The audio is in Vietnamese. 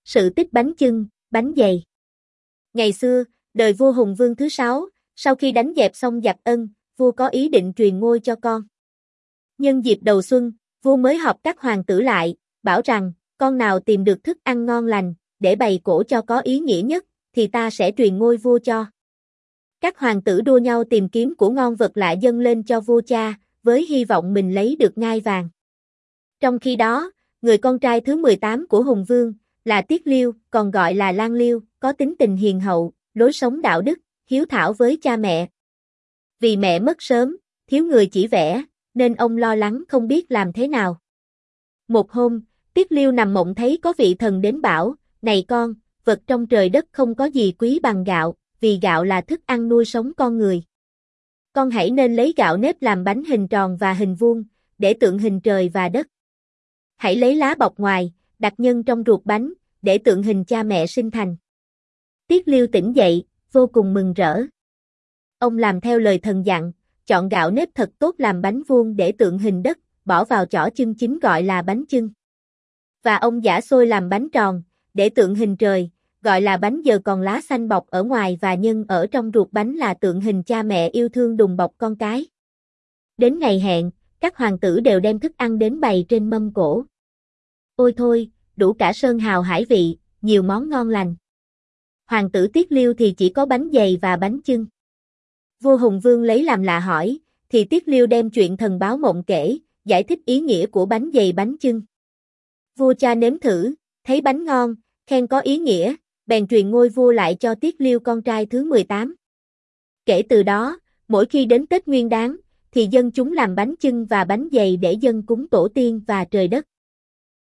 Sự tích bánh chưng, bánh dày. Ngày xưa, đời vua Hùng Vương thứ 6, sau khi đánh dẹp xong giặc Ân, vua có ý định truyền ngôi cho con. Nhân dịp đầu xuân, vua mới họp các hoàng tử lại, bảo rằng, con nào tìm được thức ăn ngon lành, để bày cổ cho có ý nghĩa nhất, thì ta sẽ truyền ngôi vua cho. Các hoàng tử đua nhau tìm kiếm của ngon vật lạ dâng lên cho vua cha, với hy vọng mình lấy được ngai vàng. Trong khi đó, người con trai thứ 18 của Hùng Vương, là Tiết Liêu, còn gọi là Lang Liêu, có tính tình hiền hậu, lối sống đạo đức, hiếu thảo với cha mẹ. Vì mẹ mất sớm, thiếu người chỉ vẽ, nên ông lo lắng không biết làm thế nào. Một hôm, Tiết Liêu nằm mộng thấy có vị thần đến bảo, này con, vật trong trời đất không có gì quý bằng gạo, vì gạo là thức ăn nuôi sống con người. Con hãy nên lấy gạo nếp làm bánh hình tròn và hình vuông, để tượng hình trời và đất. Hãy lấy lá bọc ngoài, đặt nhân trong ruột bánh, để tượng hình cha mẹ sinh thành. Tiết Liêu tỉnh dậy, vô cùng mừng rỡ. Ông làm theo lời thần dặn, chọn gạo nếp thật tốt làm bánh vuông để tượng hình đất, bỏ vào chỏ chưng chín gọi là bánh chưng. Và ông giã xôi làm bánh tròn, để tượng hình trời, gọi là bánh giờ còn lá xanh bọc ở ngoài và nhân ở trong ruột bánh là tượng hình cha mẹ yêu thương đùm bọc con cái. Đến ngày hẹn, các hoàng tử đều đem thức ăn đến bày trên mâm cỗ. Ôi thôi, đủ cả sơn hào hải vị, nhiều món ngon lành. Hoàng tử Tiết Liêu thì chỉ có bánh dày và bánh chưng. Vua Hùng Vương lấy làm lạ hỏi, thì Tiết Liêu đem chuyện thần báo mộng kể, giải thích ý nghĩa của bánh dày bánh chưng. Vua cha nếm thử, thấy bánh ngon, khen có ý nghĩa, bèn truyền ngôi vua lại cho Tiết Liêu con trai thứ 18. Kể từ đó, mỗi khi đến Tết Nguyên Đán, thì dân chúng làm bánh chưng và bánh dày để dâng cúng tổ tiên và trời đất.